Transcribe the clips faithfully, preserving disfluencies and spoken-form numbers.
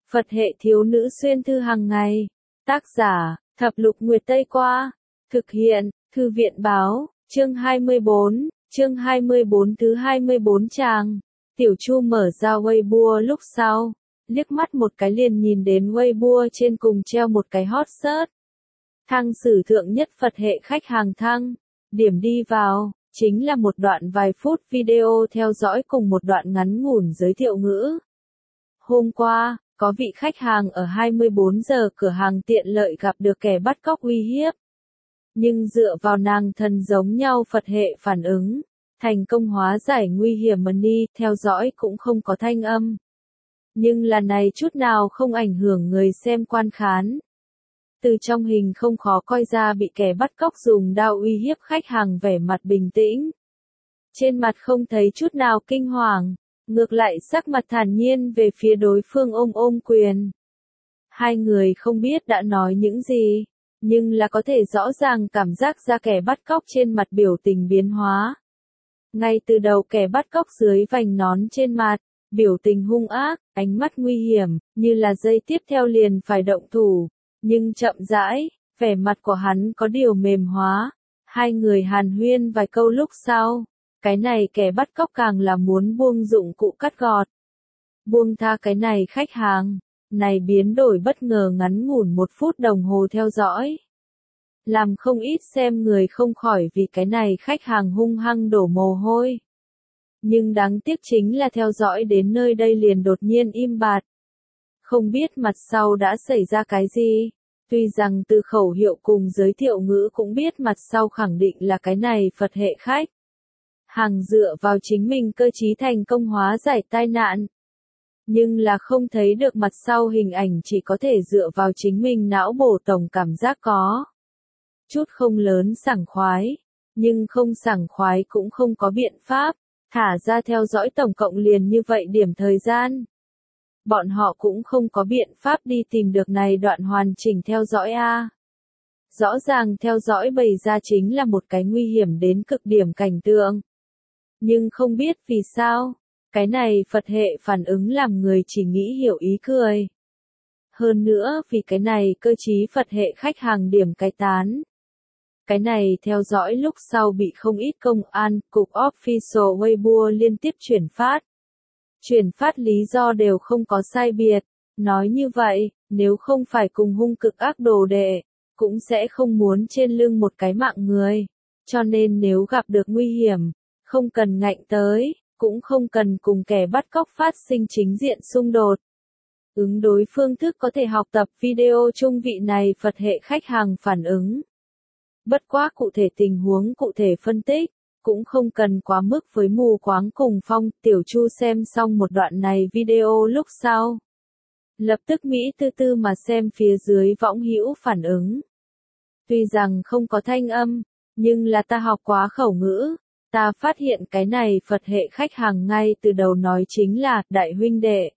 Phật hệ thiếu nữ xuyên thư hàng ngày. Tác giả, Thập Lục Nguyệt Tây Qua. Thực hiện, Thư viện Báo, chương hai mươi bốn, chương hai mươi bốn thứ hai mươi bốn trang. Tiểu Chu mở ra Weibo lúc sau, liếc mắt một cái liền nhìn đến Weibo trên cùng treo một cái hot search. Thăng sử thượng nhất Phật hệ khách hàng thăng. Điểm đi vào, chính là một đoạn vài phút video theo dõi cùng một đoạn ngắn ngủn giới thiệu ngữ. Hôm qua, có vị khách hàng ở hai mươi bốn giờ cửa hàng tiện lợi gặp được kẻ bắt cóc uy hiếp. Nhưng dựa vào nàng thần giống nhau Phật hệ phản ứng, thành công hóa giải nguy hiểm money, theo dõi cũng không có thanh âm. Nhưng là này chút nào không ảnh hưởng người xem quan khán. Từ trong hình không khó coi ra bị kẻ bắt cóc dùng đao uy hiếp khách hàng vẻ mặt bình tĩnh. Trên mặt không thấy chút nào kinh hoàng, ngược lại sắc mặt thản nhiên về phía đối phương ôm ôm quyền. Hai người không biết đã nói những gì, nhưng là có thể rõ ràng cảm giác ra kẻ bắt cóc trên mặt biểu tình biến hóa. Ngay từ đầu kẻ bắt cóc dưới vành nón trên mặt, biểu tình hung ác, ánh mắt nguy hiểm, như là giây tiếp theo liền phải động thủ. Nhưng chậm rãi, vẻ mặt của hắn có điều mềm hóa. Hai người hàn huyên vài câu lúc sau, cái này kẻ bắt cóc càng là muốn buông dụng cụ cắt gọt. Buông tha cái này khách hàng, này biến đổi bất ngờ ngắn ngủn một phút đồng hồ theo dõi. Làm không ít xem người không khỏi vì cái này khách hàng hung hăng đổ mồ hôi. Nhưng đáng tiếc chính là theo dõi đến nơi đây liền đột nhiên im bặt. Không biết mặt sau đã xảy ra cái gì, tuy rằng từ khẩu hiệu cùng giới thiệu ngữ cũng biết mặt sau khẳng định là cái này Phật hệ khách. Hàng dựa vào chính mình cơ trí thành công hóa giải tai nạn. Nhưng là không thấy được mặt sau hình ảnh chỉ có thể dựa vào chính mình não bổ tổng cảm giác có. Chút không lớn sảng khoái, nhưng không sảng khoái cũng không có biện pháp, thả ra theo dõi tổng cộng liền như vậy điểm thời gian. Bọn họ cũng không có biện pháp đi tìm được này đoạn hoàn chỉnh theo dõi a. Rõ ràng theo dõi bày ra chính là một cái nguy hiểm đến cực điểm cảnh tượng. Nhưng không biết vì sao, cái này Phật hệ phản ứng làm người chỉ nghĩ hiểu ý cười. Hơn nữa vì cái này cơ trí Phật hệ khách hàng điểm cái tán. Cái này theo dõi lúc sau bị không ít công an, cục official Weibo liên tiếp chuyển phát. Chuyển phát lý do đều không có sai biệt. Nói như vậy, nếu không phải cùng hung cực ác đồ đệ, cũng sẽ không muốn trên lưng một cái mạng người. Cho nên nếu gặp được nguy hiểm, không cần ngạnh tới, cũng không cần cùng kẻ bắt cóc phát sinh chính diện xung đột. Ứng đối phương thức có thể học tập video chung vị này Phật hệ khách hàng phản ứng. Bất quá cụ thể tình huống cụ thể phân tích, cũng không cần quá mức với mù quáng cùng phong. Tiểu Chu xem xong một đoạn này video lúc sau. Lập tức Mỹ tư tư mà xem phía dưới võng hữu phản ứng. Tuy rằng không có thanh âm, nhưng là ta học quá khẩu ngữ. Ta phát hiện cái này Phật hệ khách hàng ngay từ đầu nói chính là đại huynh đệ.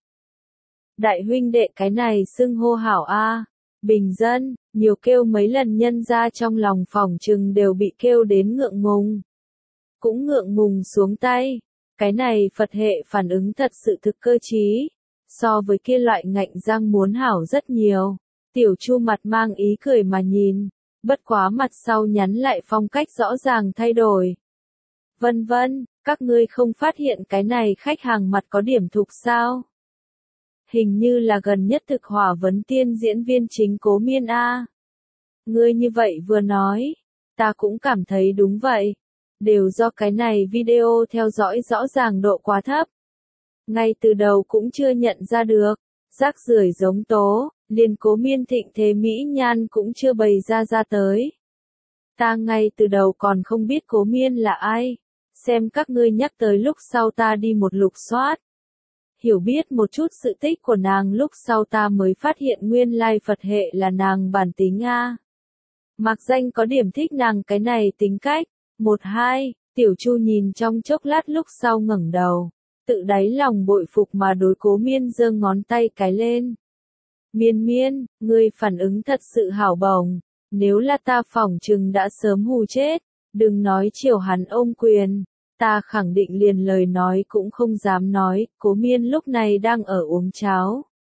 Đại huynh đệ cái này xưng hô hảo a, bình dân, nhiều kêu mấy lần nhân ra trong lòng phòng trừng đều bị kêu đến ngượng ngùng. Cũng ngượng ngùng xuống tay, cái này Phật hệ phản ứng thật sự thực cơ trí, so với kia loại ngạnh răng muốn hảo rất nhiều. Tiểu Chu mặt mang ý cười mà nhìn, bất quá mặt sau nhắn lại phong cách rõ ràng thay đổi. Vân vân, các ngươi không phát hiện cái này khách hàng mặt có điểm thục sao? Hình như là gần nhất thực hỏa vấn tiên diễn viên chính Cố Miên A. Ngươi như vậy vừa nói, ta cũng cảm thấy đúng vậy. Đều do cái này video theo dõi rõ ràng độ quá thấp. Ngay từ đầu cũng chưa nhận ra được, rác rưởi giống tố, liền Cố Miên thịnh thế mỹ nhan cũng chưa bày ra ra tới. Ta ngay từ đầu còn không biết Cố Miên là ai. Xem các ngươi nhắc tới lúc sau ta đi một lục soát. Hiểu biết một chút sự tích của nàng lúc sau ta mới phát hiện nguyên lai Phật hệ là nàng bản tính A. Mặc danh có điểm thích nàng cái này tính cách. Một hai, Tiểu Chu nhìn trong chốc lát lúc sau ngẩng đầu. Tự đáy lòng bội phục mà đối Cố Miên giơ ngón tay cái lên. Miên miên, ngươi phản ứng thật sự hảo bổng. Nếu là ta phỏng chừng đã sớm hù chết. Đừng nói chiều hắn ôm quyền. Ta khẳng định liền lời nói cũng không dám nói, Cố Miên lúc này đang ở uống cháo.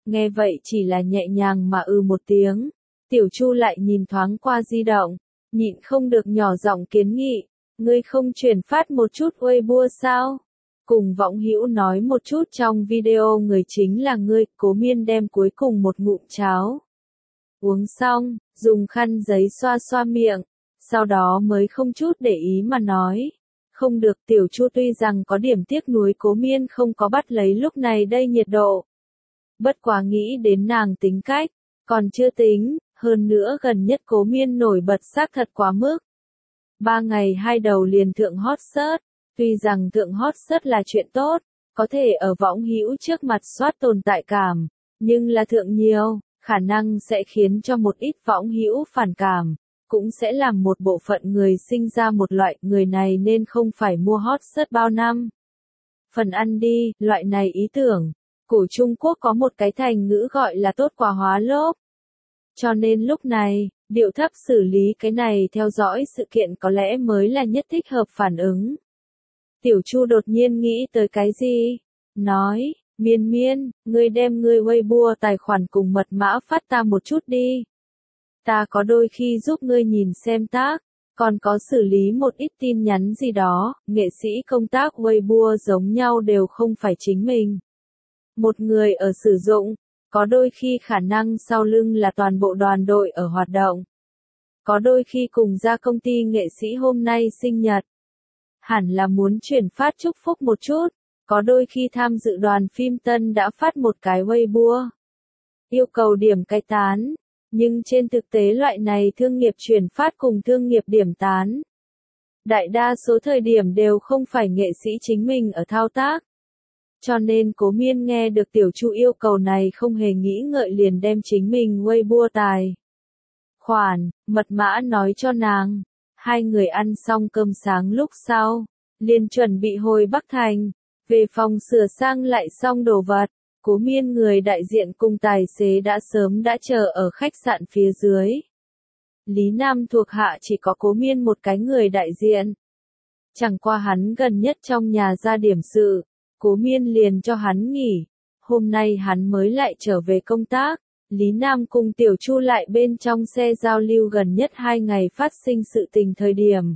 Nghe vậy chỉ là nhẹ nhàng mà ừ một tiếng. Tiểu Chu lại nhìn thoáng qua di động, nhịn không được nhỏ giọng kiến nghị, ngươi không chuyển phát một chút Weibo sao? Cùng Võng Hữu nói một chút trong video người chính là ngươi. Cố Miên đem cuối cùng một ngụm cháo uống xong, dùng khăn giấy xoa xoa miệng, sau đó mới không chút để ý mà nói. Không được. Tiểu Chu tuy rằng có điểm tiếc nuối Cố Miên không có bắt lấy lúc này đây nhiệt độ. Bất quá nghĩ đến nàng tính cách, còn chưa tính, hơn nữa gần nhất Cố Miên nổi bật xác thật quá mức. Ba ngày hai đầu liền thượng hot search, tuy rằng thượng hot search là chuyện tốt, có thể ở Võng Hữu trước mặt soát tồn tại cảm, nhưng là thượng nhiều, khả năng sẽ khiến cho một ít Võng Hữu phản cảm, cũng sẽ làm một bộ phận người sinh ra một loại người này nên không phải mua hot search bao năm. Phần ăn đi, loại này ý tưởng. Cổ Trung Quốc có một cái thành ngữ gọi là tốt quá hóa lốp. Cho nên lúc này, điệu thấp xử lý cái này theo dõi sự kiện có lẽ mới là nhất thích hợp phản ứng. Tiểu Chu đột nhiên nghĩ tới cái gì? Nói, Miên Miên, ngươi đem ngươi Weibo tài khoản cùng mật mã phát ta một chút đi. Ta có đôi khi giúp ngươi nhìn xem tác, còn có xử lý một ít tin nhắn gì đó. Nghệ sĩ công tác Weibo giống nhau đều không phải chính mình một người ở sử dụng, có đôi khi khả năng sau lưng là toàn bộ đoàn đội ở hoạt động. Có đôi khi cùng ra công ty nghệ sĩ hôm nay sinh nhật, hẳn là muốn chuyển phát chúc phúc một chút, có đôi khi tham dự đoàn phim tân đã phát một cái Weibo, yêu cầu điểm cái tán, nhưng trên thực tế loại này thương nghiệp chuyển phát cùng thương nghiệp điểm tán. Đại đa số thời điểm đều không phải nghệ sĩ chính mình ở thao tác. Cho nên Cố Miên nghe được Tiểu Chu yêu cầu này không hề nghĩ ngợi liền đem chính mình Weibo tài khoản, mật mã nói cho nàng. Hai người ăn xong cơm sáng lúc sau, liền chuẩn bị hồi Bắc Thành, về phòng sửa sang lại xong đồ vật. Cố Miên người đại diện cùng tài xế đã sớm đã chờ ở khách sạn phía dưới. Lý Nam thuộc hạ chỉ có Cố Miên một cái người đại diện. Chẳng qua hắn gần nhất trong nhà ra điểm sự, Cố Miên liền cho hắn nghỉ. Hôm nay hắn mới lại trở về công tác. Lý Nam cùng Tiểu Chu lại bên trong xe giao lưu gần nhất hai ngày phát sinh sự tình thời điểm.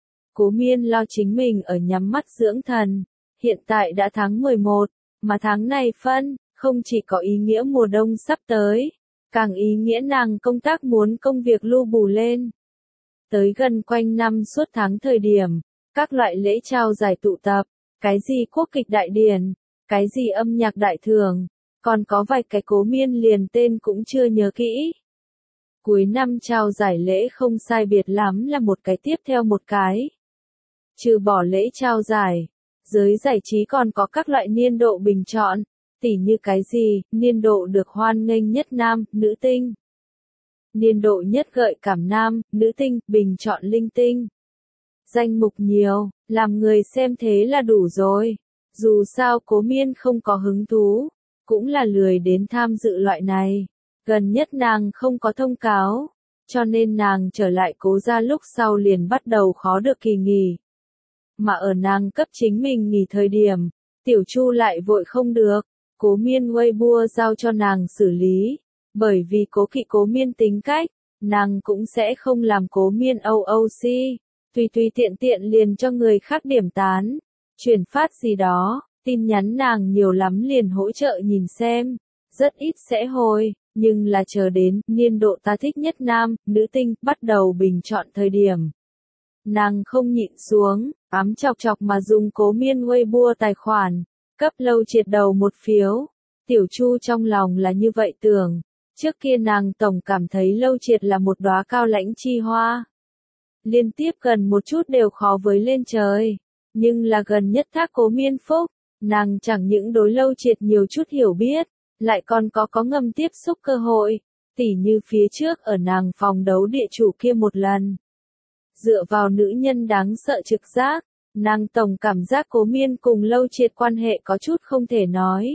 Cố Miên lo chính mình ở nhắm mắt dưỡng thần. Hiện tại đã tháng mười một, mà tháng này phân, không chỉ có ý nghĩa mùa đông sắp tới, càng ý nghĩa nàng công tác muốn công việc lưu bù lên. Tới gần quanh năm suốt tháng thời điểm, các loại lễ trao giải tụ tập, cái gì quốc kịch đại điển, cái gì âm nhạc đại thường, còn có vài cái Cố Miên liền tên cũng chưa nhớ kỹ. Cuối năm trao giải lễ không sai biệt lắm là một cái tiếp theo một cái. Trừ bỏ lễ trao giải, giới giải trí còn có các loại niên độ bình chọn, tỉ như cái gì, niên độ được hoan nghênh nhất nam, nữ tinh. Niên độ nhất gợi cảm nam, nữ tinh, bình chọn linh tinh. Danh mục nhiều, làm người xem thế là đủ rồi. Dù sao Cố Miên không có hứng thú, cũng là lười đến tham dự loại này. Gần nhất nàng không có thông cáo, cho nên nàng trở lại Cố gia lúc sau liền bắt đầu khó được kỳ nghỉ. Mà ở nàng cấp chính mình nghỉ thời điểm, Tiểu Chu lại vội không được. Cố Miên Weibo giao cho nàng xử lý, bởi vì cố kỵ Cố Miên tính cách, nàng cũng sẽ không làm Cố Miên ô ô xê, tùy tùy tiện tiện liền cho người khác điểm tán, chuyển phát gì đó, tin nhắn nàng nhiều lắm liền hỗ trợ nhìn xem, rất ít sẽ hồi, nhưng là chờ đến niên độ ta thích nhất nam, nữ tinh bắt đầu bình chọn thời điểm. Nàng không nhịn xuống, ám chọc chọc mà dùng Cố Miên Weibo tài khoản. Cấp Lâu Triệt đầu một phiếu. Tiểu Chu trong lòng là như vậy tưởng. Trước kia nàng tổng cảm thấy Lâu Triệt là một đóa cao lãnh chi hoa. Liên tiếp gần một chút đều khó với lên trời. Nhưng là gần nhất thác Cố Miên phúc, nàng chẳng những đối Lâu Triệt nhiều chút hiểu biết, lại còn có có ngầm tiếp xúc cơ hội. Tỉ như phía trước ở nàng phòng đấu địa chủ kia một lần. Dựa vào nữ nhân đáng sợ trực giác. Nàng tổng cảm giác Cố Miên cùng Lâu Triệt quan hệ có chút không thể nói.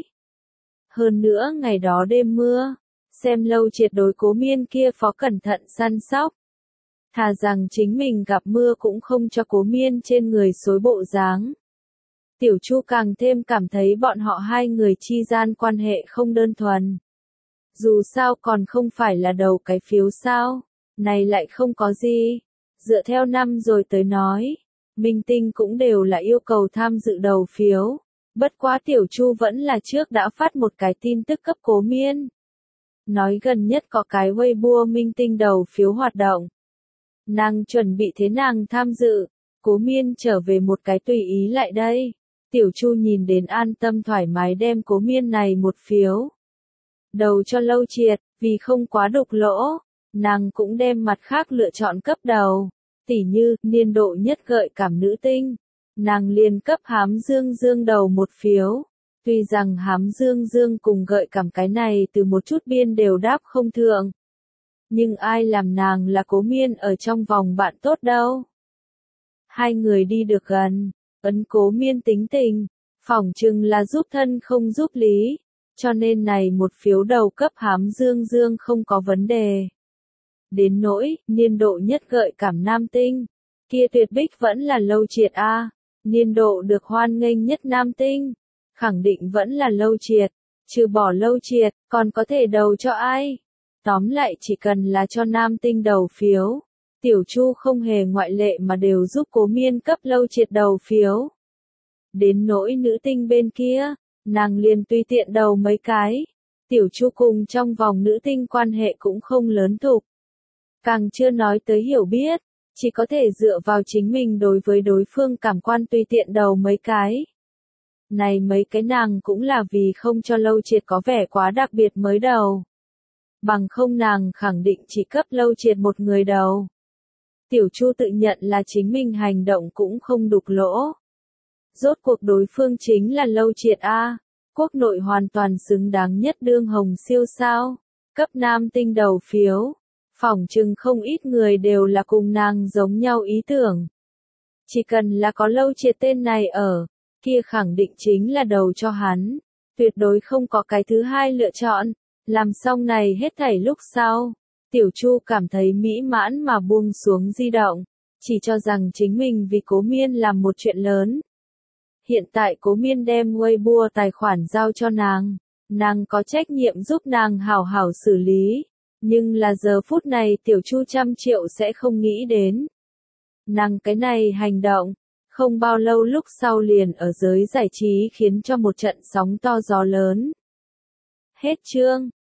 Hơn nữa ngày đó đêm mưa, xem Lâu Triệt đối Cố Miên kia phó cẩn thận săn sóc. Thà rằng chính mình gặp mưa cũng không cho Cố Miên trên người xối bộ dáng. Tiểu Chu càng thêm cảm thấy bọn họ hai người chi gian quan hệ không đơn thuần. Dù sao còn không phải là đầu cái phiếu sao, này lại không có gì. Dựa theo năm rồi tới nói, minh tinh cũng đều là yêu cầu tham dự đầu phiếu. Bất quá Tiểu Chu vẫn là trước đã phát một cái tin tức cấp Cố Miên. Nói gần nhất có cái Weibo minh tinh đầu phiếu hoạt động. Nàng chuẩn bị thế nàng tham dự, Cố Miên trở về một cái tùy ý lại đây. Tiểu Chu nhìn đến an tâm thoải mái đem Cố Miên này một phiếu. Đầu cho Lâu Triệt, vì không quá đục lỗ, nàng cũng đem mặt khác lựa chọn cấp đầu. Tỉ như, niên độ nhất gợi cảm nữ tinh. Nàng liền cấp Hám Dương Dương đầu một phiếu. Tuy rằng Hám Dương Dương cùng gợi cảm cái này từ một chút biên đều đáp không thượng. Nhưng ai làm nàng là Cố Miên ở trong vòng bạn tốt đâu. Hai người đi được gần, ấn Cố Miên tính tình, phỏng chừng là giúp thân không giúp lý. Cho nên này một phiếu đầu cấp Hám Dương Dương không có vấn đề. Đến nỗi, niên độ nhất gợi cảm nam tinh. Kia tuyệt bích vẫn là Lâu Triệt a. Niên độ được hoan nghênh nhất nam tinh. Khẳng định vẫn là Lâu Triệt. Trừ bỏ Lâu Triệt, còn có thể đầu cho ai? Tóm lại chỉ cần là cho nam tinh đầu phiếu. Tiểu Chu không hề ngoại lệ mà đều giúp Cố Miên cấp Lâu Triệt đầu phiếu. Đến nỗi nữ tinh bên kia, nàng liền tùy tiện đầu mấy cái. Tiểu Chu cùng trong vòng nữ tinh quan hệ cũng không lớn thục. Càng chưa nói tới hiểu biết, chỉ có thể dựa vào chính mình đối với đối phương cảm quan tùy tiện đầu mấy cái. Này mấy cái nàng cũng là vì không cho Lâu Triệt có vẻ quá đặc biệt mới đầu. Bằng không nàng khẳng định chỉ cấp Lâu Triệt một người đầu. Tiểu Chu tự nhận là chính mình hành động cũng không đục lỗ. Rốt cuộc đối phương chính là Lâu Triệt a, quốc nội hoàn toàn xứng đáng nhất đương hồng siêu sao, cấp nam tinh đầu phiếu. Phỏng chừng không ít người đều là cùng nàng giống nhau ý tưởng. Chỉ cần là có Lâu Triệt tên này ở, kia khẳng định chính là đầu cho hắn. Tuyệt đối không có cái thứ hai lựa chọn. Làm xong này hết thảy lúc sau. Tiểu Chu cảm thấy mỹ mãn mà buông xuống di động. Chỉ cho rằng chính mình vì Cố Miên làm một chuyện lớn. Hiện tại Cố Miên đem Weibo tài khoản giao cho nàng. Nàng có trách nhiệm giúp nàng hảo hảo xử lý. Nhưng là giờ phút này Tiểu Chu trăm triệu sẽ không nghĩ đến. Nàng cái này hành động, không bao lâu lúc sau liền ở giới giải trí khiến cho một trận sóng to gió lớn. Hết chương.